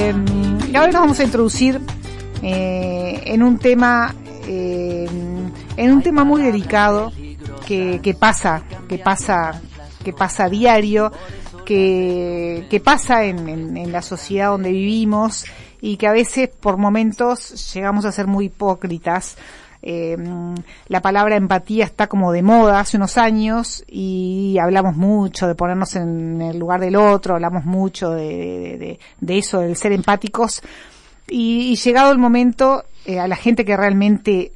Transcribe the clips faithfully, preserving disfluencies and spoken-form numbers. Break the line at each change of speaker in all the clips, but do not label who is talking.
Eh, y ahora nos vamos a introducir eh, en un tema, eh, en un tema muy delicado que, que pasa, que pasa, que pasa a diario, que, que pasa en, en, en la sociedad donde vivimos y que a veces por momentos llegamos a ser muy hipócritas. Eh, la palabra empatía está como de moda hace unos años y hablamos mucho de ponernos en el lugar del otro, hablamos mucho de, de, de, de eso, del ser empáticos y, y llegado el momento, eh, a la gente que realmente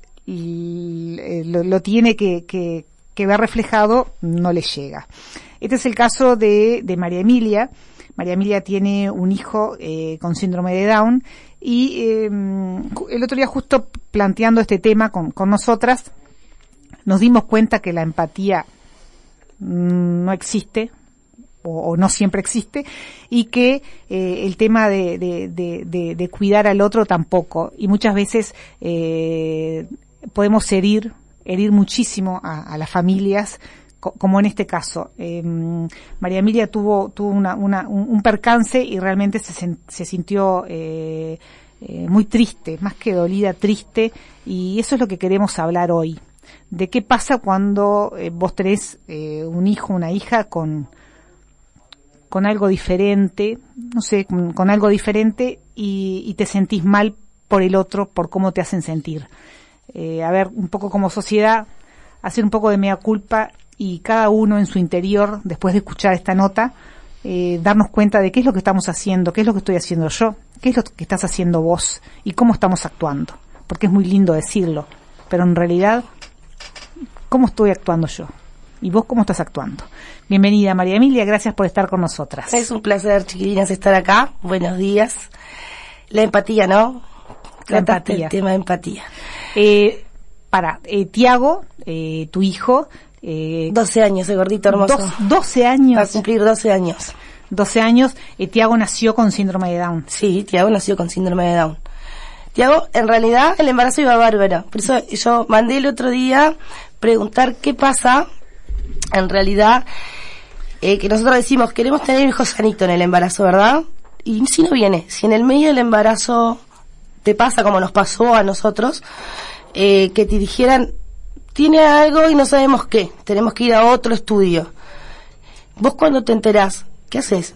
y, lo, lo tiene que, que, que ver reflejado, no le llega. Este es el caso de, de María Emilia. María Emilia tiene un hijo eh, con síndrome de Down y eh, el otro día justo planteando este tema con, con nosotras nos dimos cuenta que la empatía mmm, no existe o, o no siempre existe y que eh, el tema de, de, de, de, de cuidar al otro tampoco y muchas veces eh, podemos herir, herir muchísimo a, a las familias como en este caso. Eh, María Emilia tuvo, tuvo una, una, un, un percance y realmente se, se sintió eh, eh, muy triste, más que dolida, triste, y eso es lo que queremos hablar hoy. De qué pasa cuando eh, vos tenés eh, un hijo, una hija con, con algo diferente, no sé, con, con algo diferente y, y te sentís mal por el otro, por cómo te hacen sentir. Eh, a ver, un poco como sociedad, hacer un poco de mea culpa y cada uno en su interior, después de escuchar esta nota, eh, darnos cuenta de qué es lo que estamos haciendo, qué es lo que estoy haciendo yo, qué es lo que estás haciendo vos y cómo estamos actuando. Porque es muy lindo decirlo, pero en realidad, ¿cómo estoy actuando yo? ¿Y vos cómo estás actuando? Bienvenida, María Emilia, gracias por estar con nosotras.
Es un placer, chiquilinas, estar acá. Buenos días. La empatía, ¿no?
La empatía.
El tema de empatía.
Eh, para, eh, Tiago, eh, tu hijo...
Eh, doce años, el gordito hermoso.
Dos, doce años.
Va a cumplir doce años.
doce años. Eh, Tiago nació con síndrome de Down.
Sí, Tiago nació con síndrome de Down. Tiago, en realidad, el embarazo iba bárbaro. Por eso yo mandé el otro día preguntar qué pasa, en realidad, eh, que nosotros decimos, queremos tener un hijo sanito en el embarazo, ¿verdad? Y si no viene, si en el medio del embarazo te pasa como nos pasó a nosotros, eh, que te dijeran, tiene algo y no sabemos qué, tenemos que ir a otro estudio. Vos cuando te enterás, ¿qué haces?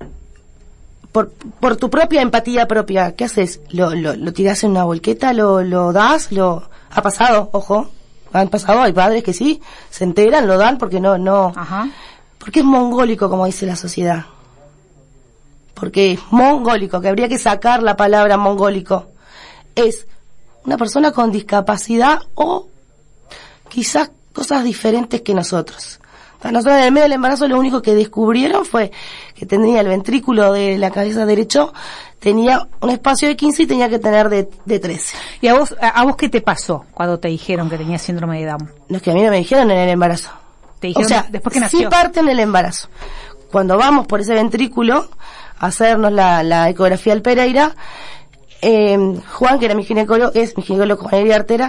Por, por tu propia empatía propia, ¿qué haces? ¿Lo, lo, lo tirás en una volqueta? ¿Lo, lo das? ¿Lo ha pasado? Ojo, han pasado, hay padres que sí, se enteran, lo dan porque no, no.
Ajá.
Porque es mongólico, como dice la sociedad. Porque es mongólico, que habría que sacar la palabra mongólico. Es una persona con discapacidad o quizás cosas diferentes que nosotros. A nosotros en el medio del embarazo lo único que descubrieron fue que tendría el ventrículo de la cabeza derecho, tenía un espacio de quince y tenía que tener de, de trece.
¿Y a vos, a, a vos qué te pasó cuando te dijeron que tenías síndrome de Down?
No, es que a mí no me dijeron en el embarazo.
Te dijeron, o sea, después que nació.
Sí parte en el embarazo. Cuando vamos por ese ventrículo a hacernos la, la ecografía del Pereira, Eh, Juan, que era mi ginecólogo, es mi ginecólogo Juan Elia Artera,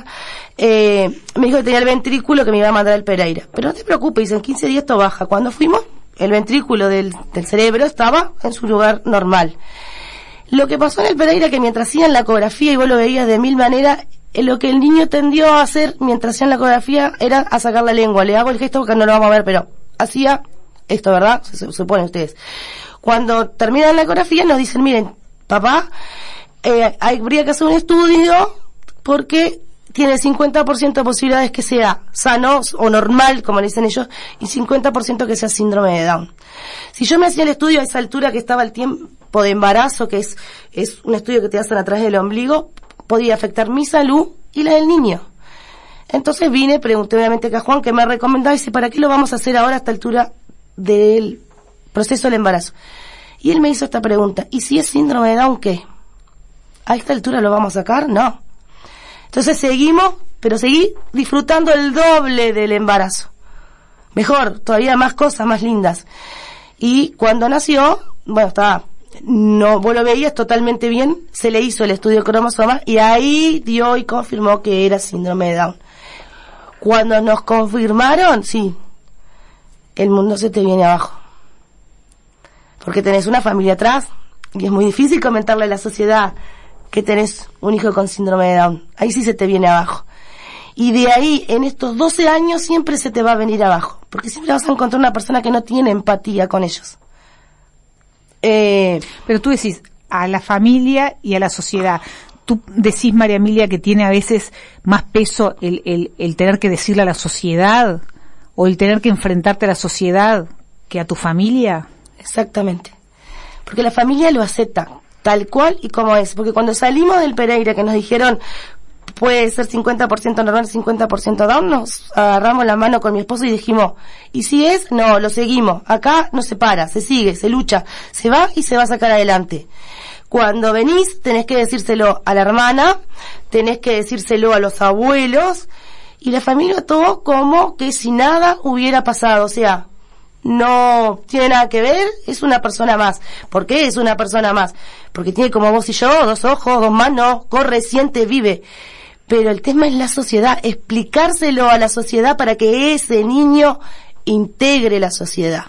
eh, me dijo que tenía el ventrículo que me iba a mandar al Pereira. Pero no te preocupes, dice, en quince días esto baja. Cuando fuimos, el ventrículo del, del cerebro estaba en su lugar normal. Lo que pasó en el Pereira, que mientras hacían la ecografía, y vos lo veías de mil maneras, eh, lo que el niño tendió a hacer mientras hacían la ecografía era a sacar la lengua. Le hago el gesto porque no lo vamos a ver, pero hacía esto, ¿verdad? Se, se supone ustedes. Cuando terminan la ecografía nos dicen, miren, papá, Eh, habría que hacer un estudio porque tiene cincuenta por ciento de posibilidades que sea sano o normal, como le dicen ellos, y cincuenta por ciento que sea síndrome de Down. Si yo me hacía el estudio a esa altura que estaba el tiempo de embarazo, que es, es un estudio que te hacen a través del ombligo, podía afectar mi salud y la del niño. Entonces vine, pregunté obviamente a Juan, que me recomendaba, y dice, ¿para qué lo vamos a hacer ahora a esta altura del proceso del embarazo? Y él me hizo esta pregunta, ¿y si es síndrome de Down qué? ¿A esta altura lo vamos a sacar? No. Entonces seguimos, pero seguí disfrutando el doble del embarazo. Mejor, todavía más cosas más lindas. Y cuando nació, bueno, estaba, no, vos lo veías totalmente bien, se le hizo el estudio de cromosomas y ahí dio y confirmó que era síndrome de Down. Cuando nos confirmaron, sí, el mundo se te viene abajo. Porque tenés una familia atrás, Y es muy difícil comentarle a la sociedad que tenés un hijo con síndrome de Down. Ahí sí se te viene abajo. Y de ahí, en estos doce años, siempre se te va a venir abajo. Porque siempre vas a encontrar una persona que no tiene empatía con ellos. Eh,
Pero tú decís, a la familia y a la sociedad. Tú decís, María Emilia, que tiene a veces más peso el, el, el tener que decirle a la sociedad o el tener que enfrentarte a la sociedad que a tu familia.
Exactamente. Porque la familia lo acepta tal cual y como es. Porque cuando salimos del Pereira, que nos dijeron puede ser cincuenta por ciento normal, cincuenta por ciento down, nos agarramos la mano con mi esposo y dijimos, ¿y si es? No, lo seguimos. Acá no se para, se sigue, se lucha, se va y se va a sacar adelante. Cuando venís, tenés que decírselo a la hermana, tenés que decírselo a los abuelos, y la familia todo como que si nada hubiera pasado. O sea, no tiene nada que ver, es una persona más. ¿Por qué es una persona más? Porque tiene como vos y yo, dos ojos, dos manos, corre, siente, vive. Pero el tema es la sociedad, explicárselo a la sociedad para que ese niño integre la sociedad.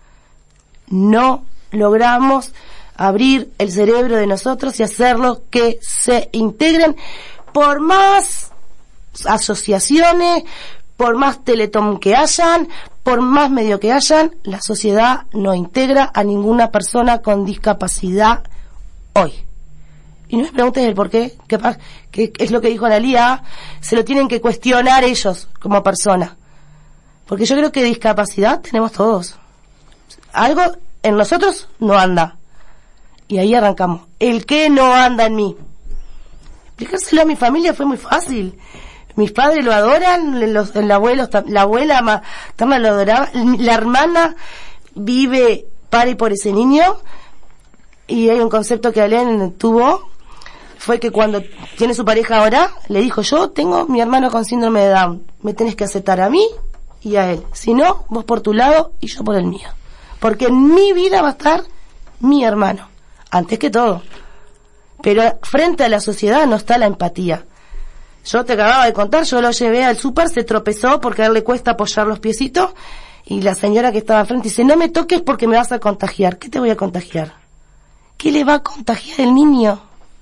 No logramos abrir el cerebro de nosotros y hacerlo que se integren, por más asociaciones, por más Teletón que hayan, por más medio que hayan, la sociedad no integra a ninguna persona con discapacidad hoy. Y no me preguntes el por qué, que, que es lo que dijo Analía, se lo tienen que cuestionar ellos como persona. Porque yo creo que discapacidad tenemos todos. Algo en nosotros no anda. Y ahí arrancamos. El que no anda en mí. Explicárselo a mi familia fue muy fácil. Mis padres lo adoran, los, el abuelo, la abuela materna lo adoraba, la hermana vive para y por ese niño. Y hay un concepto que Alén tuvo, fue que cuando tiene su pareja ahora, le dijo, yo tengo mi hermano con síndrome de Down, me tenés que aceptar a mí y a él. Si no, vos por tu lado y yo por el mío. Porque en mi vida va a estar mi hermano, antes que todo. Pero frente a la sociedad no está la empatía. Yo te acababa de contar, yo lo llevé al súper, se tropezó porque a él le cuesta apoyar los piecitos, y la señora que estaba enfrente dice, no me toques porque me vas a contagiar. ¿Qué te voy a contagiar? ¿Qué le va a contagiar el niño?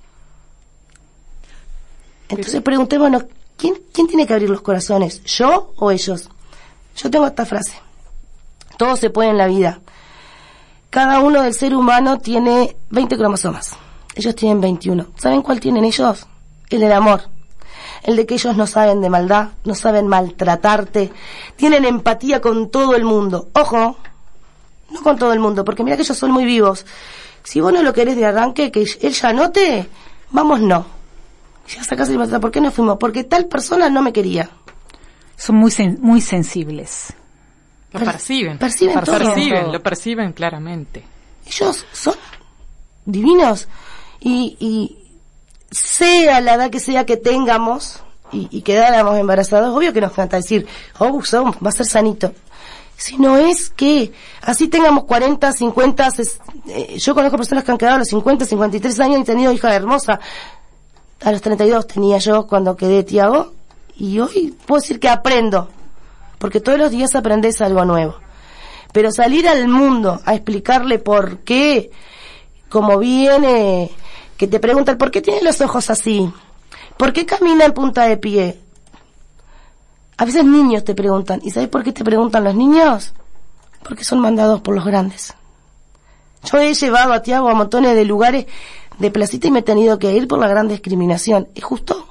Entonces preguntémonos, ¿quién, ¿quién tiene que abrir los corazones? ¿Yo o ellos? Yo tengo esta frase. Todo se puede en la vida. Cada uno del ser humano tiene veinte cromosomas. Ellos tienen veintiuno. ¿Saben cuál tienen ellos? El del amor. El de que ellos no saben de maldad, no saben maltratarte, tienen empatía con todo el mundo. Ojo, no con todo el mundo, porque mira que ellos son muy vivos. Si vos no lo querés de arranque, que él ya note, vamos no. Ya sacás el batalla, ¿por qué no fuimos? Porque tal persona no me quería.
Son muy sen- muy sensibles.
Lo perciben.
Perciben todo.
Perciben, lo perciben claramente.
Ellos son divinos. Y, y sea la edad que sea que tengamos y, y quedáramos embarazados, obvio que nos encanta decir, oh, son, va a ser sanito. Si no es que así tengamos cuarenta, cincuenta, ses, eh, yo conozco personas que han quedado a los cincuenta, cincuenta y tres años y tenido hija hermosa. A los treinta y dos tenía yo cuando quedé Tiago, y hoy puedo decir que aprendo, porque todos los días aprendes algo nuevo. Pero salir al mundo a explicarle por qué, como viene, que te preguntan, ¿por qué tiene los ojos así? ¿Por qué camina en punta de pie? A veces niños te preguntan, ¿y sabes por qué te preguntan los niños? Porque son mandados por los grandes. Yo he llevado a Tiago a montones de lugares de placita y me he tenido que ir por la gran discriminación. ¿Es justo?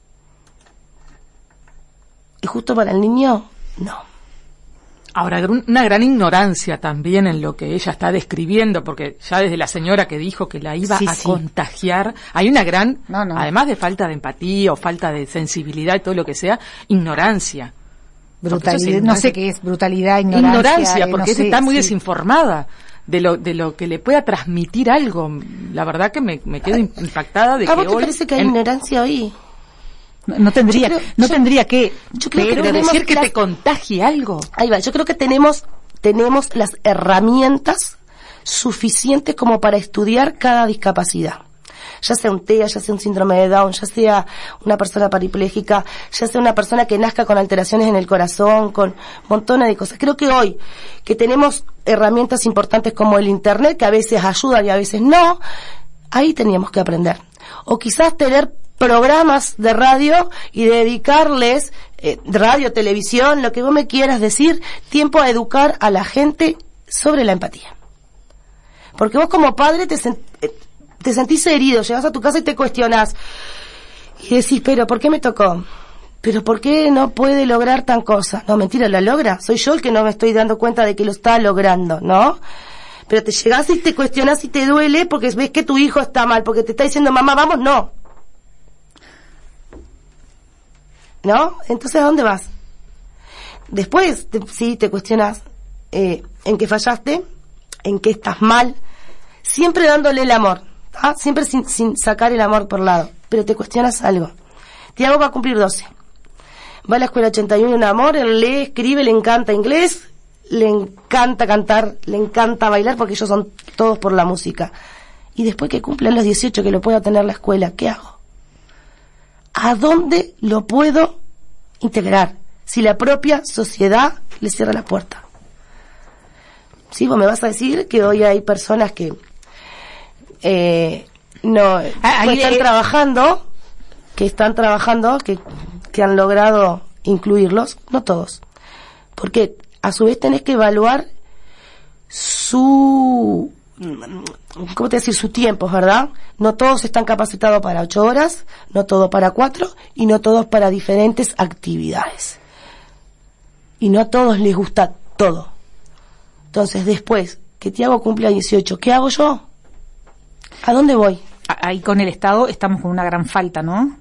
¿Es justo para el niño? No.
Ahora, una gran ignorancia también en lo que ella está describiendo, porque ya desde la señora que dijo que la iba
sí,
a
sí.
contagiar, hay una gran,
no, no.
además de falta de empatía o falta de sensibilidad y todo lo que sea, ignorancia.
Brutalidad, no sé qué es, brutalidad, ignorancia.
Ignorancia,
eh,
porque
no sé,
está muy
sí.
desinformada de lo de lo que le pueda transmitir algo. La verdad que me, me quedo impactada de
¿A
que
vos te
hoy
parece que hay
en,
ignorancia hoy?
No, no tendría,
Yo creo-
no
yo-
tendría que,
yo creo
pero
que tenemos
decir que
las-
te contagie algo.
Ahí va, yo creo que tenemos tenemos las herramientas suficientes como para estudiar cada discapacidad. ya sea un T E A, ya sea un síndrome de Down, ya sea una persona parapléjica, ya sea una persona que nazca con alteraciones en el corazón, con montones de cosas. Creo que hoy, que tenemos herramientas importantes como el internet, que a veces ayudan y a veces no, ahí teníamos que aprender. O quizás tener programas de radio y dedicarles, eh, radio, televisión, lo que vos me quieras decir, tiempo a educar a la gente sobre la empatía. Porque vos como padre te, sen- te sentís herido, llegas a tu casa y te cuestionás y decís, pero ¿por qué me tocó? ¿Pero por qué no puede lograr tan cosa? No, mentira, la logra. Soy yo el que no me estoy dando cuenta de que lo está logrando, ¿no? Pero te llegás y te cuestionás y te duele porque ves que tu hijo está mal, porque te está diciendo, mamá, vamos, no. ¿No? Entonces, ¿a dónde vas? Después, te, sí, te cuestionas eh, en qué fallaste, en qué estás mal, siempre dándole el amor, ¿ah? Siempre sin, sin sacar el amor por lado, pero te cuestionas algo. Tiago va a cumplir doce. Va a la escuela ochenta y uno, un amor, él lee, escribe, le encanta inglés, le encanta cantar, le encanta bailar, porque ellos son todos por la música. Y después que cumplan los dieciocho, que lo pueda tener la escuela, ¿qué hago? ¿A dónde lo puedo integrar si la propia sociedad le cierra la puerta? Sí, vos me vas a decir que hoy hay personas que eh, no
Ahí,
que están
eh,
trabajando, que están trabajando, que, que han logrado incluirlos, no todos. Porque a su vez tenés que evaluar su, ¿cómo te decir? Su tiempo, ¿verdad? No todos están capacitados para ocho horas, no todos para cuatro, y no todos para diferentes actividades. Y no a todos les gusta todo. Entonces, después que Tiago cumpla dieciocho, ¿qué hago yo? ¿A dónde voy?
Ahí con el Estado estamos con una gran falta, ¿no?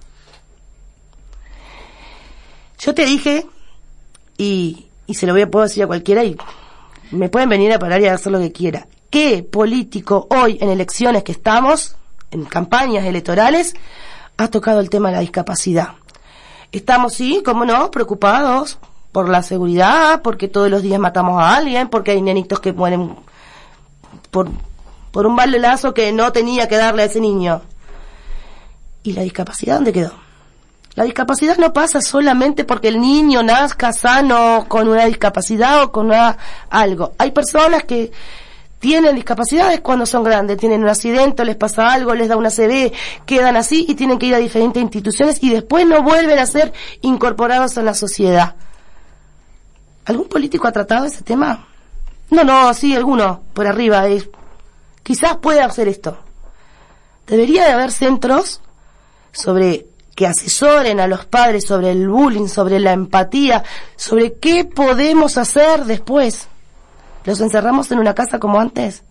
Yo te dije, y, y se lo voy a puedo decir a cualquiera, y me pueden venir a parar y a hacer lo que quiera. ¿Qué político hoy en elecciones que estamos, en campañas electorales, ha tocado el tema de la discapacidad? Estamos, sí, cómo no, preocupados por la seguridad, porque todos los días matamos a alguien, porque hay nenitos que mueren por, por un balazo que no tenía que darle a ese niño. ¿Y la discapacidad dónde quedó? La discapacidad no pasa solamente porque el niño nazca sano con una discapacidad o con una, algo. Hay personas que tienen discapacidades cuando son grandes, tienen un accidente, les pasa algo, les da una C V, quedan así y tienen que ir a diferentes instituciones y después no vuelven a ser incorporados en la sociedad. ¿Algún político ha tratado ese tema? No, no, sí, alguno, por arriba. Eh. Quizás pueda hacer esto. Debería de haber centros sobre que asesoren a los padres sobre el bullying, sobre la empatía, sobre qué podemos hacer después. ¿Los encerramos en una casa como antes?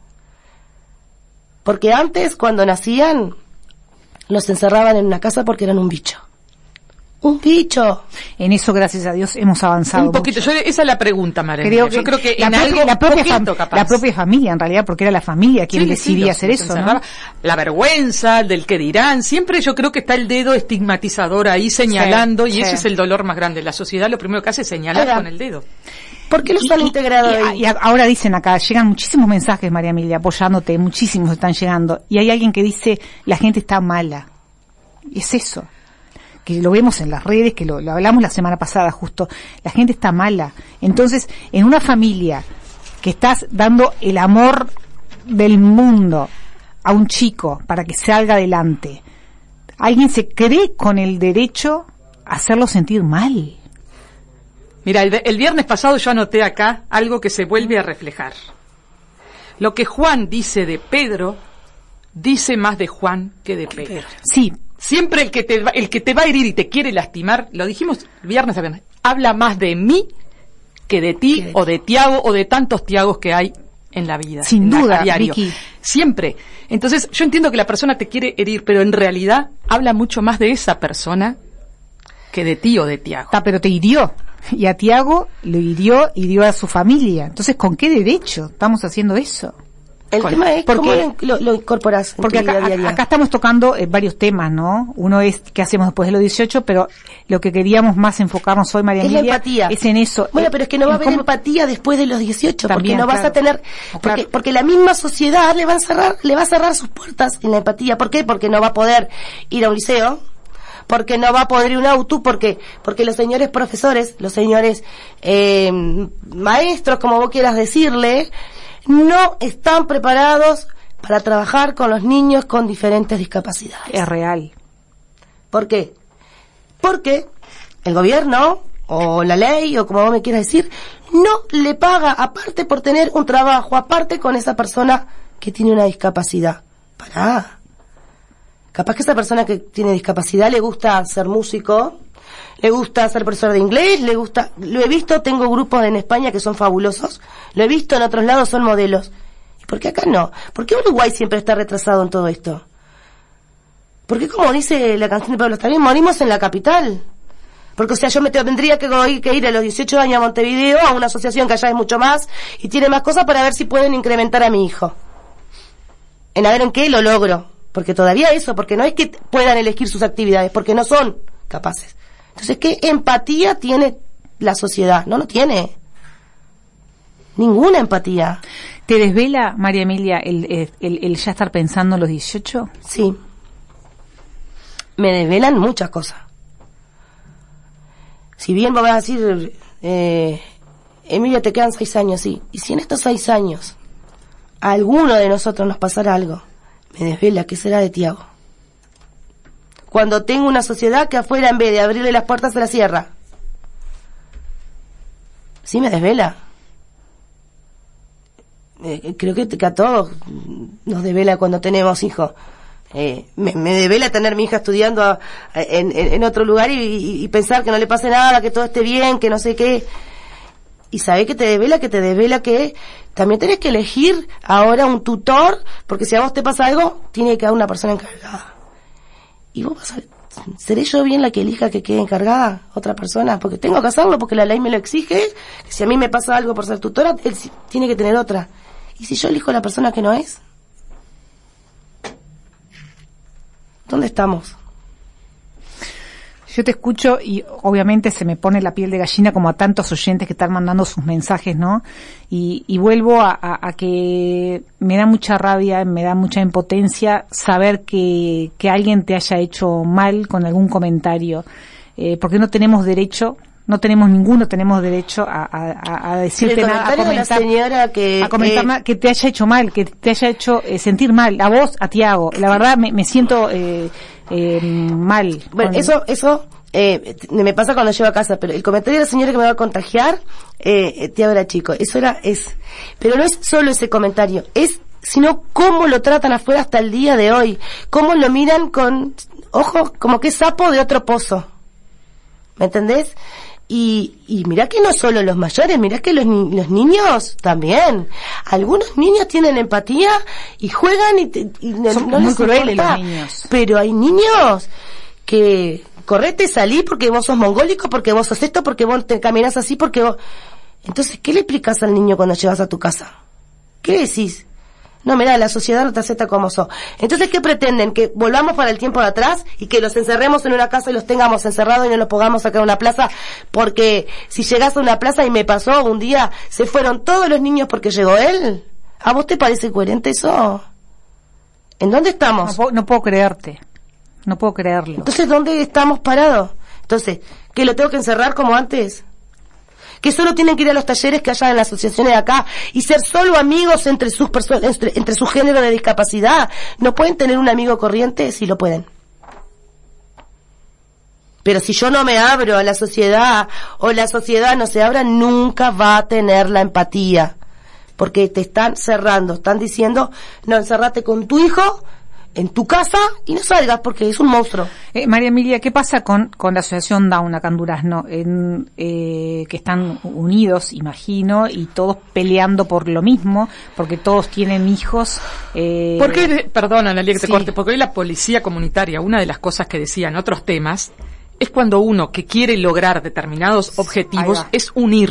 Porque antes, cuando nacían, los encerraban en una casa porque eran un bicho. ¡Un bicho!
En eso, gracias a Dios, hemos avanzado
un poquito.
mucho.
Yo, esa es la pregunta, María.
Creo que
Yo creo que
la
en
propia,
algo
la propia,
poquito,
fam-
capaz.
la propia familia, en realidad, porque era la familia quien
Sí,
decidía
sí,
hacer
los-
eso,
los
¿no?
encerraba. La vergüenza, del que dirán. Siempre yo creo que está el dedo estigmatizador ahí señalando,
Sí,
y
sí.
ese es el dolor más grande. La sociedad lo primero que hace es señalar
Ahora,
con el dedo.
¿Por qué los han
Y-
integrado
y,
ahí?
y ahora dicen acá, llegan muchísimos mensajes, María Emilia, apoyándote, muchísimos están llegando. Y hay alguien que dice, la gente está mala. Y es eso. Que lo vemos en las redes, que lo, lo hablamos la semana pasada justo. La gente está mala. Entonces, en una familia que estás dando el amor del mundo a un chico para que salga adelante, alguien se cree con el derecho a hacerlo sentir mal.
Mira, el, el viernes pasado yo anoté acá algo que se vuelve a reflejar. Lo que Juan dice de Pedro, dice más de Juan que de Pedro.
Sí.
Siempre el que te va, el que te va a herir y te quiere lastimar, lo dijimos viernes a viernes, habla más de mí que de ti,
de
o de Tiago, o de tantos Tiagos que hay en la vida.
Sin
en la-
duda,
a diario.
Vicky.
Siempre. Entonces, yo entiendo que la persona te quiere herir, pero en realidad habla mucho más de esa persona que de ti o de Tiago.
Está, pero te hirió. Y a Tiago lo hirió, hirió a su familia. Entonces, ¿con qué derecho estamos haciendo eso?
El
Con,
tema es
porque,
cómo lo, lo incorporas en
porque
tu vida
acá,
diaria.
acá estamos tocando eh, varios temas, ¿no? Uno es qué hacemos después de los dieciocho, pero lo que queríamos más enfocarnos hoy, María
Es la
Emilia,
empatía.
es en eso.
Bueno,
eh,
pero es que no va a haber
cómo...
empatía después de los dieciocho,
También,
porque no vas
claro.
a tener, porque,
Claro.
porque la misma sociedad le va a cerrar, le va a cerrar sus puertas en la empatía. ¿Por qué? Porque no va a poder ir a un liceo, porque no va a poder ir a un auto, porque, porque los señores profesores, los señores, eh, maestros, como vos quieras decirle, no están preparados para trabajar con los niños con diferentes discapacidades.
Es real.
¿Por qué? Porque el gobierno, o la ley, o como vos me quieras decir, no le paga aparte por tener un trabajo, aparte con esa persona que tiene una discapacidad. Pará. Capaz que esa persona que tiene discapacidad le gusta ser músico, le gusta ser profesor de inglés, le gusta... Lo he visto, tengo grupos en España que son fabulosos, lo he visto en otros lados, son modelos. ¿Y por qué acá no? ¿Por qué Uruguay siempre está retrasado en todo esto? Porque como dice la canción de Pablo Estarín, morimos en la capital. Porque, o sea, yo me tendría que ir, que ir a los dieciocho años a Montevideo, a una asociación que allá es mucho más, y tiene más cosas para ver si pueden incrementar a mi hijo. En a ver en qué lo logro. Porque todavía eso, porque no es que puedan elegir sus actividades, porque no son capaces. Entonces, ¿qué empatía tiene la sociedad? No lo tiene. Ninguna empatía.
¿Te desvela, María Emilia, el, el, el, el ya estar pensando en los dieciocho?
Sí. Me desvelan muchas cosas. Si bien vos vas a decir, eh, Emilia, te quedan seis años, sí. Y si en estos seis años a alguno de nosotros nos pasara algo, me desvela qué será de Tiago. Cuando tengo una sociedad que afuera, en vez de abrirle las puertas, se la cierra. Sí, me desvela. Eh, creo que, que a todos nos desvela cuando tenemos hijos. Eh, me, me desvela tener mi hija estudiando a, a, en, en, en otro lugar y, y, y pensar que no le pase nada, que todo esté bien, que no sé qué. Y sabe que te desvela, que te desvela que también tenés que elegir ahora un tutor, porque si a vos te pasa algo, tiene que haber una persona encargada. Y vos vas a... ¿Seré yo bien la que elija que quede encargada otra persona? Porque tengo que hacerlo, porque la ley me lo exige. Que si a mí me pasa algo por ser tutora, él tiene que tener otra. ¿Y si yo elijo a la persona que no es? ¿Dónde estamos?
Yo te escucho y obviamente se me pone la piel de gallina como a tantos oyentes que están mandando sus mensajes, ¿no? Y, y vuelvo a, a, a que me da mucha rabia, me da mucha impotencia saber que, que alguien te haya hecho mal con algún comentario, eh, porque no tenemos derecho, no tenemos ninguno, tenemos derecho a, a, a decirte
el
nada, a
comentario
comentar,
de la señora que,
a comentar
eh,
nada, que te haya hecho mal, que te haya hecho eh, sentir mal, a vos, a Tiago. La verdad me, me siento eh, eh, mal.
Bueno,
con...
eso, eso eh, me pasa cuando llego a casa, pero el comentario de la señora que me va a contagiar, eh, Tiago era chico, eso era, es, pero no es solo ese comentario, es, sino cómo lo tratan afuera hasta el día de hoy, cómo lo miran con, ojo, como que sapo de otro pozo, ¿me entendés? Y, y mirá que no solo los mayores, mirá que los, ni- los niños también. Algunos niños tienen empatía y juegan y, te- y no,
Son
no
muy
les
crueles
importa.
los niños.
Pero hay niños que correte, salí porque vos sos mongólico, porque vos sos esto, porque vos te caminás así, porque vos... Entonces, ¿qué le explicas al niño cuando llegas a tu casa? ¿Qué decís? No, mirá, la sociedad no te acepta como sos. Entonces, ¿qué pretenden? ¿Que volvamos para el tiempo de atrás y que los encerremos en una casa y los tengamos encerrados y no los podamos sacar a una plaza? Porque si llegás a una plaza, y me pasó un día, se fueron todos los niños porque llegó él. ¿A vos te parece coherente eso? ¿En dónde
No,
estamos?
puedo- no puedo creerte, no puedo creerlo.
Entonces, ¿dónde estamos parados? Entonces, ¿que lo tengo que encerrar como antes? Que solo tienen que ir a los talleres que haya en las asociaciones de acá y ser solo amigos entre sus personas, entre, entre su género de discapacidad. No pueden tener un amigo corriente, sí lo pueden. Pero si yo no me abro a la sociedad o la sociedad no se abra, nunca va a tener la empatía. Porque te están cerrando, están diciendo, no, encerrate con tu hijo en tu casa y no salgas porque es un monstruo.
Eh, María Emilia, ¿qué pasa con, con la asociación Down acá en Durazno? En, eh, que están unidos, imagino, y todos peleando por lo mismo, porque todos tienen hijos. Eh,
¿Por qué, perdona, Analia, que te
sí.
corte, porque hoy la policía comunitaria, una de las cosas que decía en otros temas, es cuando uno que quiere lograr determinados objetivos
va.
es unirse.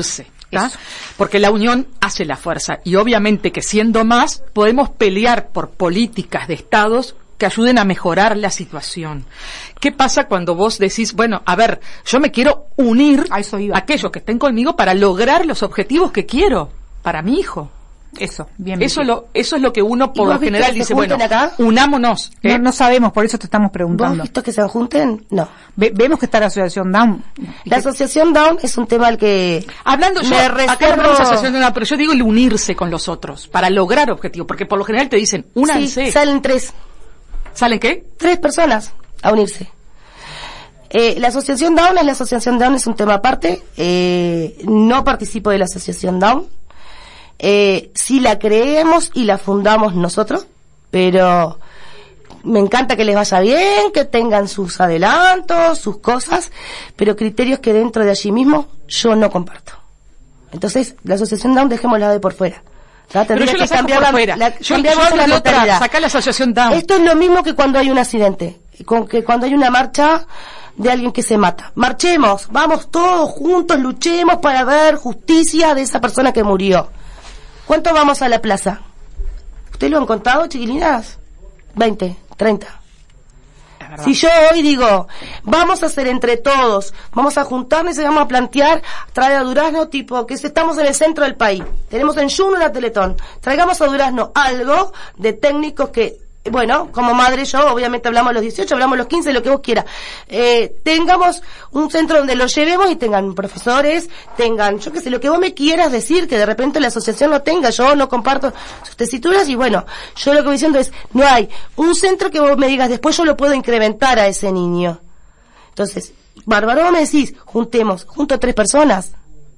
¿tá?
Eso.
Porque la unión hace la fuerza. Y obviamente que siendo más, podemos pelear por políticas de estados que ayuden a mejorar la situación. ¿Qué pasa cuando vos decís, bueno, a ver, yo me quiero unir
a eso iba.
a aquellos que estén conmigo para lograr los objetivos que quiero para mi hijo?
Eso, bien.
Eso, lo, eso es lo que uno por lo general dice, bueno,
acá?
unámonos. ¿eh?
No, no sabemos, por eso te estamos
¿Vos
preguntando.
visto que se junten? No.
Ve- vemos que está la asociación Down.
La asociación Down es un tema al que...
Hablando, yo,
Me
acá
reservo-
no hablamos de asociación de nada, pero yo digo el unirse con los otros para lograr objetivos, porque por lo general te dicen, únanse.
Sí, salen tres.
¿Salen qué?
Tres personas a unirse. Eh, la asociación Down es la asociación Down, es un tema aparte. Eh, no participo de la asociación Down. Eh, sí la creemos y la fundamos nosotros, pero me encanta que les vaya bien, que tengan sus adelantos, sus cosas, pero criterios que dentro de allí mismo yo no comparto. Entonces, la asociación Down dejémosla de por fuera. ¿tá?
Pero
Tendría
yo la
que
saco
cambiar
por
la-
fuera.
la-
Yo,
cambiar
yo
la
hablo de otra,
mentalidad.
saca la asociación Down.
Esto es lo mismo que cuando hay un accidente, con que cuando hay una marcha de alguien que se mata. Marchemos, vamos todos juntos, luchemos para ver justicia de esa persona que murió. ¿Cuánto vamos a la plaza? ¿Ustedes lo han contado, chiquilinas? veinte, treinta. Si yo hoy digo, vamos a hacer entre todos, vamos a juntarnos y vamos a plantear, traer a Durazno, tipo, que estamos en el centro del país, tenemos en Juno una Teletón, traigamos a Durazno algo de técnicos que, bueno, como madre yo, obviamente hablamos los dieciocho, hablamos los quince, lo que vos quieras, eh, tengamos un centro donde los llevemos y tengan profesores, tengan, yo qué sé, lo que vos me quieras decir, que de repente la asociación no tenga, yo no comparto sus tesituras y bueno, yo lo que voy diciendo es, no hay un centro que vos me digas, después yo lo puedo incrementar a ese niño. Entonces, bárbaro, vos me decís, juntemos, junto a tres personas.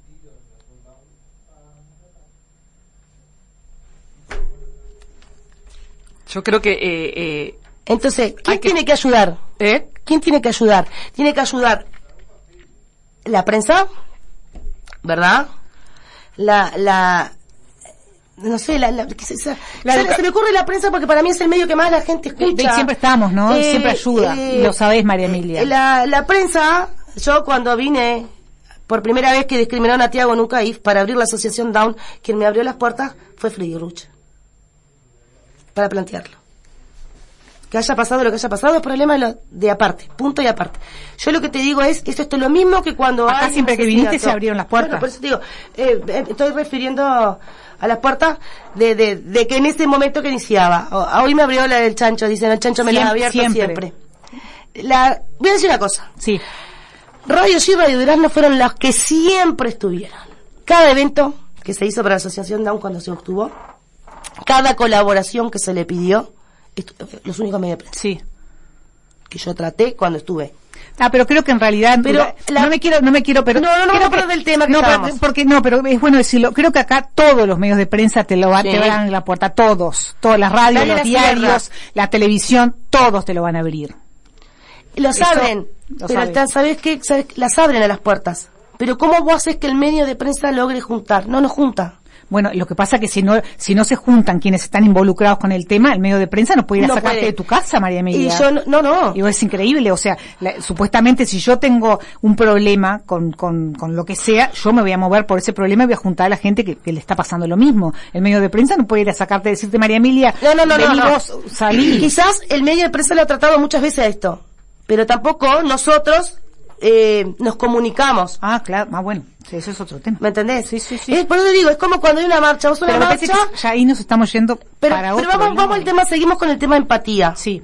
Yo creo que... Eh, eh,
Entonces, ¿quién
Hay que-
tiene que ayudar?
¿eh?
¿Quién tiene que ayudar? Tiene que ayudar la prensa, ¿verdad? La, la, no sé, la, la, que se, se-
La
se-
educa-
se me ocurre la prensa porque para mí es el medio que más la gente escucha.
Y siempre estamos, ¿no?
Eh,
Siempre ayuda.
eh,
Y lo sabés, María Emilia.
eh, La, la prensa, yo cuando vine por primera vez que discriminaron a Tiago en un CAIF para abrir la asociación Down, quien me abrió las puertas fue Freddy Ruch. Para plantearlo. Que haya pasado lo que haya pasado es problema de, lo, de aparte, punto y aparte. Yo lo que te digo es, esto, esto es lo mismo que cuando
Acá
hay
siempre
un
que viniste
asesinato.
se abrieron las puertas.
Bueno, por eso te digo, eh, eh, estoy refiriendo a las puertas de, de, de que en ese momento que iniciaba. O- hoy me abrió la del chancho, dicen el chancho me la ha
Siempre,
abierto
siempre.
siempre. La, voy a decir una cosa.
Sí.
Radio G y Radio Durazno fueron las que siempre estuvieron. Cada evento que se hizo para la Asociación Down cuando se obtuvo, cada colaboración que se le pidió, estu- los únicos medios de prensa
Sí.
que yo traté cuando estuve.
Ah, pero creo que en realidad
Pero la-
no me quiero, no me quiero, pero
No, no, no,
creo
no, pero del tema que
no, pero-
estábamos.
porque no, pero es bueno decirlo. Creo que acá todos los medios de prensa te lo van,
Sí.
te van a abrir la puerta, todos, todas las radios,
Dale
los
la
diarios,
sierra.
la televisión, todos te lo van a abrir.
Las
Eso
abren,
lo
pero
saben.
ta- ¿sabes qué? ¿Sabes? Las abren a las puertas. Pero ¿cómo vos haces que el medio de prensa logre juntar? No nos junta.
Bueno, lo que pasa que si no, si no se juntan quienes están involucrados con el tema, el medio de prensa no puede ir a
No
sacarte
puede.
de tu casa, María
Y
Emilia.
yo no, no, no.
Y es increíble, o sea, la- supuestamente si yo tengo un problema con, con, con lo que sea, yo me voy a mover por ese problema y voy a juntar a la gente que, que le está pasando lo mismo. El medio de prensa no puede ir a sacarte y decirte, María Emilia,
No, no, no, no,
vení
no.
vos, salí.
Quizás el medio de prensa lo ha tratado muchas veces a esto, pero tampoco nosotros eh, nos comunicamos.
Ah, claro, ah, bueno, sí, eso es otro tema.
¿Me entendés?
Sí, sí, sí.
Es, por eso digo, es como cuando hay una marcha, vos una
Pero me parece
marcha,
que ya ahí nos estamos yendo
pero,
para
pero
otro
vamos,
lado.
vamos al tema, seguimos con el tema empatía.
Sí,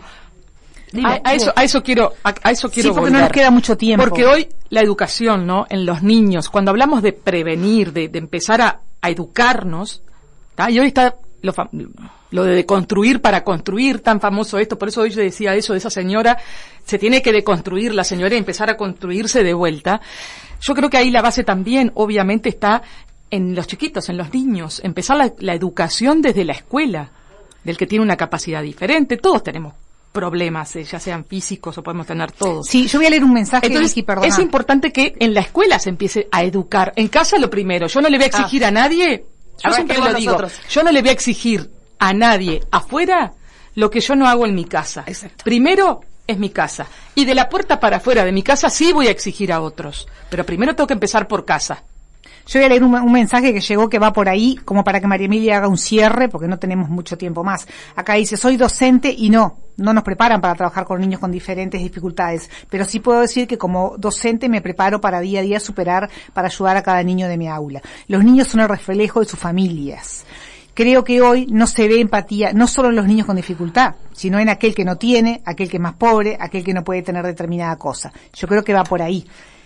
Dime,
A, a eso, a eso quiero, a, a eso quiero
sí, porque no
volver.
nos queda mucho tiempo.
Porque hoy la educación, ¿no? En los niños, cuando hablamos de prevenir, de, de empezar a, a educarnos, ¿tá? Y hoy está lo, fa- lo de deconstruir para construir, tan famoso esto, por eso hoy yo decía eso de esa señora, se tiene que deconstruir la señora y empezar a construirse de vuelta. Yo creo que ahí la base también, obviamente, está en los chiquitos, en los niños, empezar la, la educación desde la escuela, del que tiene una capacidad diferente. Todos tenemos problemas, eh, ya sean físicos o podemos tener todos.
Sí, yo voy a leer un mensaje,
Entonces,
Vicky, perdona.
es importante que en la escuela se empiece a educar. En casa lo primero. Yo no le voy a exigir a nadie, yo siempre lo
Arranquemos
digo,
nosotros.
yo no le voy a exigir a nadie afuera lo que yo no hago en mi casa.
Exacto.
Primero es mi casa. Y de la puerta para afuera de mi casa sí voy a exigir a otros. Pero primero tengo que empezar por casa.
Yo voy a leer un, un mensaje que llegó que va por ahí, como para que María Emilia haga un cierre, porque no tenemos mucho tiempo más. Acá dice, soy docente y no, no nos preparan para trabajar con niños con diferentes dificultades, pero sí puedo decir que como docente me preparo para día a día superar, para ayudar a cada niño de mi aula. Los niños son el reflejo de sus familias. Creo que hoy no se ve empatía, no solo en los niños con dificultad, sino en aquel que no tiene, aquel que es más pobre, aquel que no puede tener determinada cosa. Yo creo que va por ahí.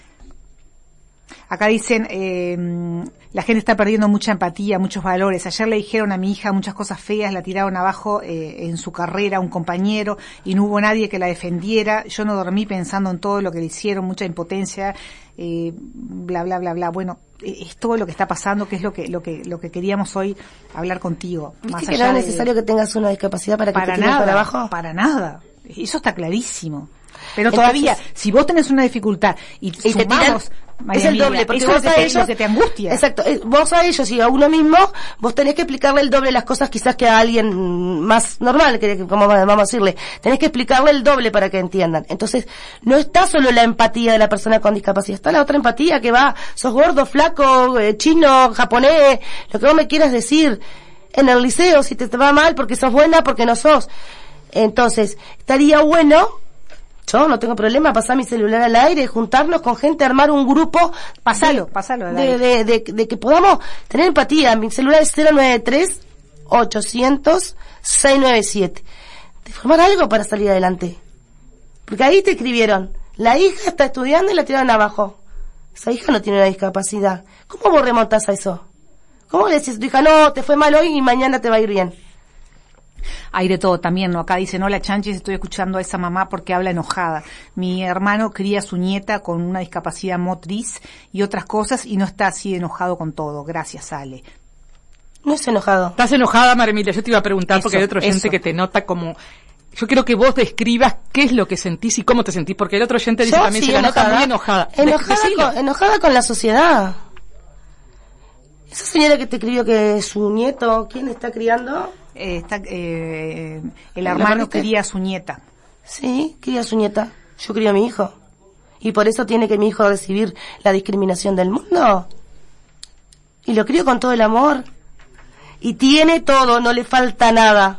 Acá dicen, eh, la gente está perdiendo mucha empatía, muchos valores. Ayer le dijeron a mi hija muchas cosas feas, la tiraron abajo eh, en su carrera, un compañero, y no hubo nadie que la defendiera. Yo no dormí pensando en todo lo que le hicieron, mucha impotencia, eh, bla, bla, bla, bla. Bueno, es todo lo que está pasando, que es lo que lo que lo que queríamos hoy hablar contigo.
¿Viste
más
que
allá
no es
de,
necesario que tengas una discapacidad para que
para
te tiren
nada,
para abajo?
Para nada. Eso está clarísimo. Pero
Entonces,
todavía, si vos tenés una dificultad y,
y te
sumamos,
tiran,
María
es el
Emilia,
doble, porque
eso
vos
es lo
a
que te-
ellos,
lo que te angustia.
Exacto, eh, vos a ellos y a uno mismo, vos tenés que explicarle el doble las cosas quizás que a alguien más normal, que, que como vamos a decirle, tenés que explicarle el doble para que entiendan. Entonces, no está solo la empatía de la persona con discapacidad, está la otra empatía que va, sos gordo, flaco, eh, chino, japonés, lo que vos me quieras decir, en el liceo, si te, te va mal porque sos buena, porque no sos. Entonces, estaría bueno, yo no tengo problema, pasar mi celular al aire, juntarnos con gente, armar un grupo.
Pasalo,
de,
pasalo al
de,
aire.
de, de, de que podamos tener empatía. Mi celular es cero nueve tres, ochocientos, seiscientos noventa y siete. De formar algo para salir adelante. Porque ahí te escribieron, la hija está estudiando y la tiraron abajo. Esa hija no tiene una discapacidad. ¿Cómo vos remontás a eso? ¿Cómo le decís a tu hija, no, te fue mal hoy y mañana te va a ir bien?
Hay de todo también, ¿no? Acá dicen, hola Chanchis, estoy escuchando a esa mamá porque habla enojada. Mi hermano cría a su nieta con una discapacidad motriz y otras cosas y no está así enojado con todo. Gracias, Ale.
No es enojado.
¿Estás enojada, María Emilia? Yo te iba a preguntar
Eso,
porque hay otro oyente
eso.
que te nota como... Yo quiero que vos describas qué es lo que sentís y cómo te sentís, porque el otro oyente dice
Yo
también
sí,
se la nota muy enojada. De-
Enojada
decilo.
con, enojada con la sociedad. Esa señora que te escribió que su nieto, ¿quién está criando?
Eh, está, eh, el
¿La
hermano
perdiste?
cría a su nieta.
Sí, cría a su nieta. Yo crío a mi hijo. ¿Y por eso tiene que mi hijo recibir la discriminación del mundo? Y lo crío con todo el amor. Y tiene todo, no le falta nada.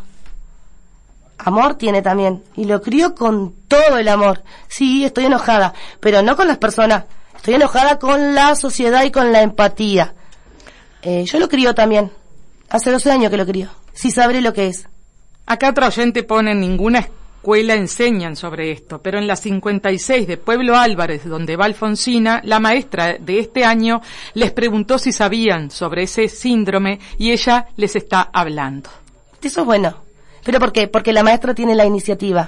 Amor tiene también. Y lo crío con todo el amor. Sí, estoy enojada, pero no con las personas. Estoy enojada con la sociedad y con la empatía. Eh, yo lo crío también. Hace doce años que lo crío. Sí sabré lo que es.
Acá otro oyente pone, en ninguna escuela enseñan sobre esto, pero en la cincuenta y seis de Pueblo Álvarez, donde va Alfonsina, la maestra de este año les preguntó si sabían sobre ese síndrome y ella les está hablando.
Eso es bueno. ¿Pero por qué? Porque la maestra tiene la iniciativa.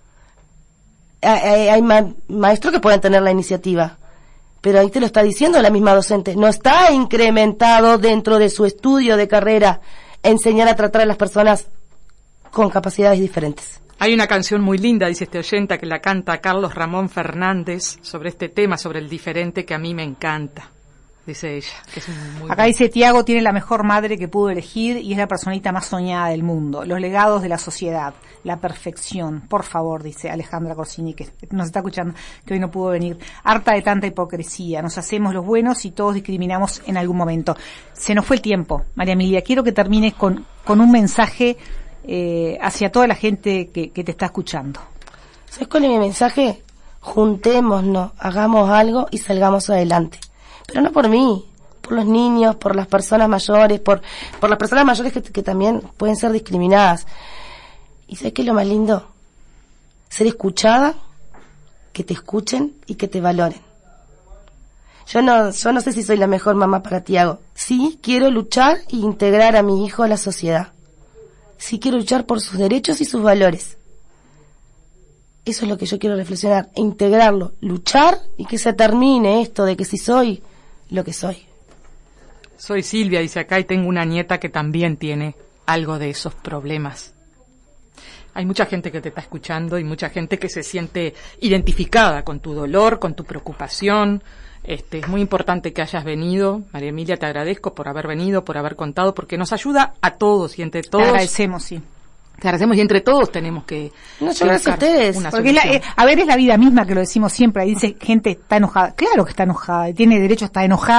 Hay, hay ma- maestros que pueden tener la iniciativa, pero ahí te lo está diciendo la misma docente. No está incrementado dentro de su estudio de carrera enseñar a tratar a las personas con capacidades diferentes.
Hay una canción muy linda, dice este oyente, que la canta Carlos Ramón Fernández sobre este tema, sobre el diferente, que a mí me encanta, dice ella. Que es muy
Acá dice, Tiago tiene la mejor madre que pudo elegir y es la personita más soñada del mundo. Los legados de la sociedad, la perfección. Por favor, dice Alejandra Corsini, que nos está escuchando, que hoy no pudo venir. Harta de tanta hipocresía. Nos hacemos los buenos y todos discriminamos en algún momento. Se nos fue el tiempo, María Emilia. Quiero que termines con, con un mensaje eh, hacia toda la gente que, que te está escuchando.
¿Sabes cuál es mi mensaje? Juntémonos, hagamos algo y salgamos adelante. Pero no por mí, por los niños, por las personas mayores, por por las personas mayores que, que también pueden ser discriminadas. ¿Y sabes qué es lo más lindo? Ser escuchada, que te escuchen y que te valoren. Yo no, yo no sé si soy la mejor mamá para Tiago. Sí quiero luchar e integrar a mi hijo a la sociedad. Sí quiero luchar por sus derechos y sus valores. Eso es lo que yo quiero reflexionar, e integrarlo, luchar y que se termine esto de que si soy lo que soy.
Soy Silvia, dice acá, y tengo una nieta que también tiene algo de esos problemas. Hay mucha gente que te está escuchando y mucha gente que se siente identificada con tu dolor, con tu preocupación. Este, es muy importante que hayas venido. María Emilia, te agradezco por haber venido, por haber contado, porque nos ayuda a todos y entre todos.
Te agradecemos, sí.
Te agradecemos y entre todos tenemos que...
No, yo gracias a ustedes.
una
Porque es la,
solución.
eh, a ver, es la vida misma que lo decimos siempre. Ahí dice, gente está enojada. Claro que está enojada. Y tiene derecho a estar enojada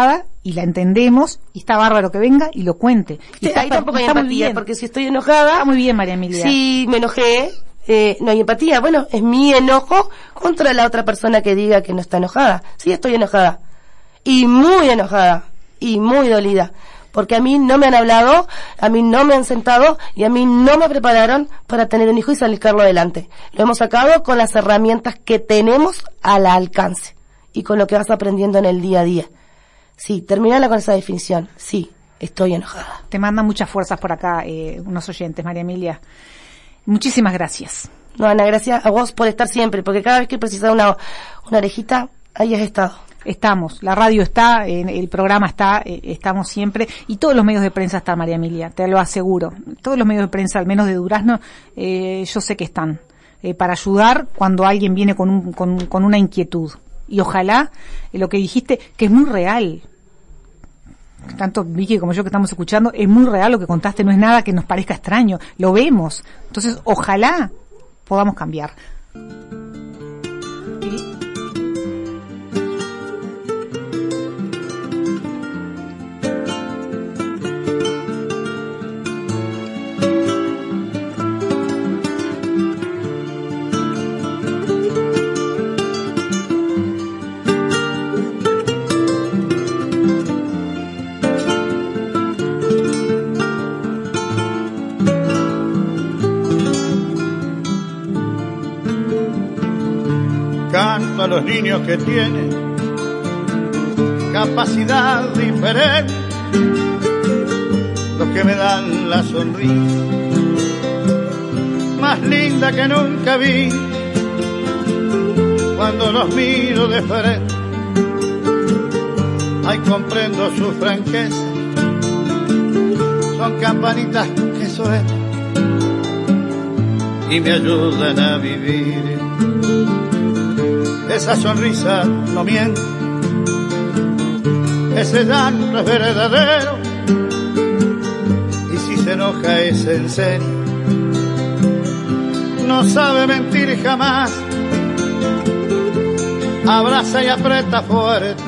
y la entendemos, y está bárbaro que venga y lo cuente. Y está,
ahí tampoco hay
está muy
empatía,
bien.
Porque si estoy enojada...
Está muy bien, María Emilia.
Si me enojé, eh, no hay empatía. Bueno, es mi enojo contra la otra persona que diga que no está enojada. Sí, estoy enojada. Y muy enojada. Y muy dolida. Porque a mí no me han hablado, a mí no me han sentado y a mí no me prepararon para tener un hijo y sacarlo adelante. Lo hemos sacado con las herramientas que tenemos al alcance y con lo que vas aprendiendo en el día a día. Sí, terminala con esa definición. Sí, estoy enojada.
Te mandan muchas fuerzas por acá, eh, unos oyentes, María Emilia. Muchísimas gracias.
No, Ana, gracias a vos por estar siempre, porque cada vez que precisas una, una orejita, ahí has estado.
Estamos, la radio está, el programa está, estamos siempre, y todos los medios de prensa están, María Emilia, te lo aseguro. Todos los medios de prensa, al menos de Durazno, eh, yo sé que están, eh, para ayudar cuando alguien viene con, un, con, con una inquietud. Y ojalá, eh, lo que dijiste, que es muy real, tanto Vicky como yo que estamos escuchando, es muy real lo que contaste, no es nada que nos parezca extraño, lo vemos. Entonces, ojalá podamos cambiar.
Canto a los niños que tienen capacidad diferente, los que me dan la sonrisa más linda que nunca vi cuando los miro de frente. Ay, comprendo su franqueza, son campanitas que suenan y me ayudan a vivir. Esa sonrisa no miente, ese llanto es verdadero, y si se enoja es en serio, no sabe mentir jamás, abraza y aprieta fuerte,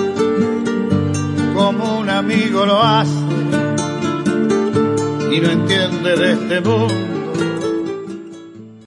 como un amigo lo hace, y no entiende de este mundo